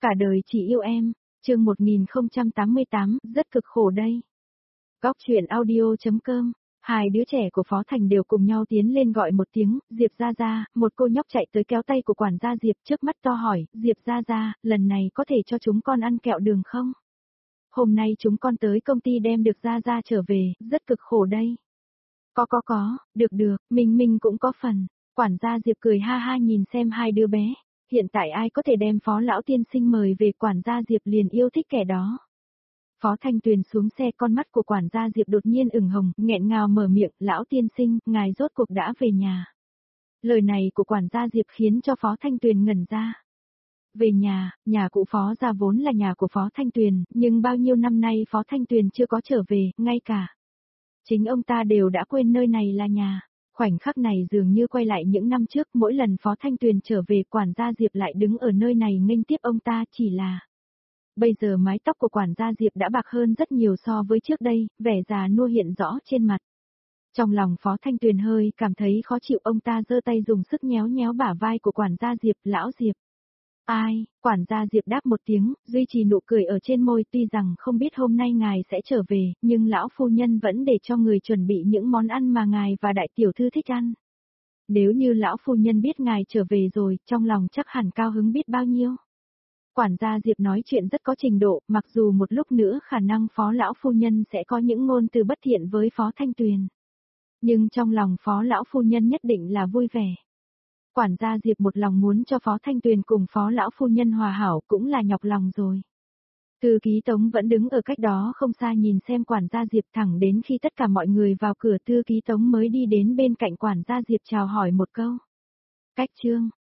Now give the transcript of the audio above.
Cả đời chỉ yêu em, chương 1088, rất cực khổ đây. Góc chuyện audio.com. Hai đứa trẻ của Phó Thành đều cùng nhau tiến lên gọi một tiếng, Diệp Gia Gia, một cô nhóc chạy tới kéo tay của quản gia Diệp trước mắt to hỏi, Diệp Gia Gia, lần này có thể cho chúng con ăn kẹo đường không? Hôm nay chúng con tới công ty đem được Gia Gia trở về, rất cực khổ đây. Có, được, mình cũng có phần. Quản gia Diệp cười ha ha nhìn xem hai đứa bé. Hiện tại ai có thể đem Phó Lão Tiên Sinh mời về, quản gia Diệp liền yêu thích kẻ đó. Phó Thanh Tuyền xuống xe, con mắt của quản gia Diệp đột nhiên ửng hồng, nghẹn ngào mở miệng, Lão Tiên Sinh, ngài rốt cuộc đã về nhà. Lời này của quản gia Diệp khiến cho Phó Thanh Tuyền ngẩn ra. Về nhà cụ Phó gia vốn là nhà của Phó Thanh Tuyền, nhưng bao nhiêu năm nay Phó Thanh Tuyền chưa có trở về, ngay cả chính ông ta đều đã quên nơi này là nhà. Khoảnh khắc này dường như quay lại những năm trước, mỗi lần Phó Thanh Tuyền trở về, quản gia Diệp lại đứng ở nơi này nghênh tiếp ông ta, chỉ là bây giờ mái tóc của quản gia Diệp đã bạc hơn rất nhiều so với trước đây, vẻ già nua hiện rõ trên mặt. Trong lòng Phó Thanh Tuyền hơi cảm thấy khó chịu, ông ta giơ tay dùng sức nhéo nhéo bả vai của quản gia Diệp, Lão Diệp. Ai, quản gia Diệp đáp một tiếng, duy trì nụ cười ở trên môi, tuy rằng không biết hôm nay ngài sẽ trở về, nhưng lão phu nhân vẫn để cho người chuẩn bị những món ăn mà ngài và đại tiểu thư thích ăn. Nếu như lão phu nhân biết ngài trở về rồi, trong lòng chắc hẳn cao hứng biết bao nhiêu. Quản gia Diệp nói chuyện rất có trình độ, mặc dù một lúc nữa khả năng Phó lão phu nhân sẽ có những ngôn từ bất thiện với Phó Thanh Tuyền. Nhưng trong lòng Phó lão phu nhân nhất định là vui vẻ. Quản gia Diệp một lòng muốn cho Phó Thanh Tuyền cùng Phó lão phu nhân hòa hảo, cũng là nhọc lòng rồi. Thư ký Tống vẫn đứng ở cách đó không xa nhìn xem quản gia Diệp, thẳng đến khi tất cả mọi người vào cửa, thư ký Tống mới đi đến bên cạnh quản gia Diệp chào hỏi một câu. Cách chương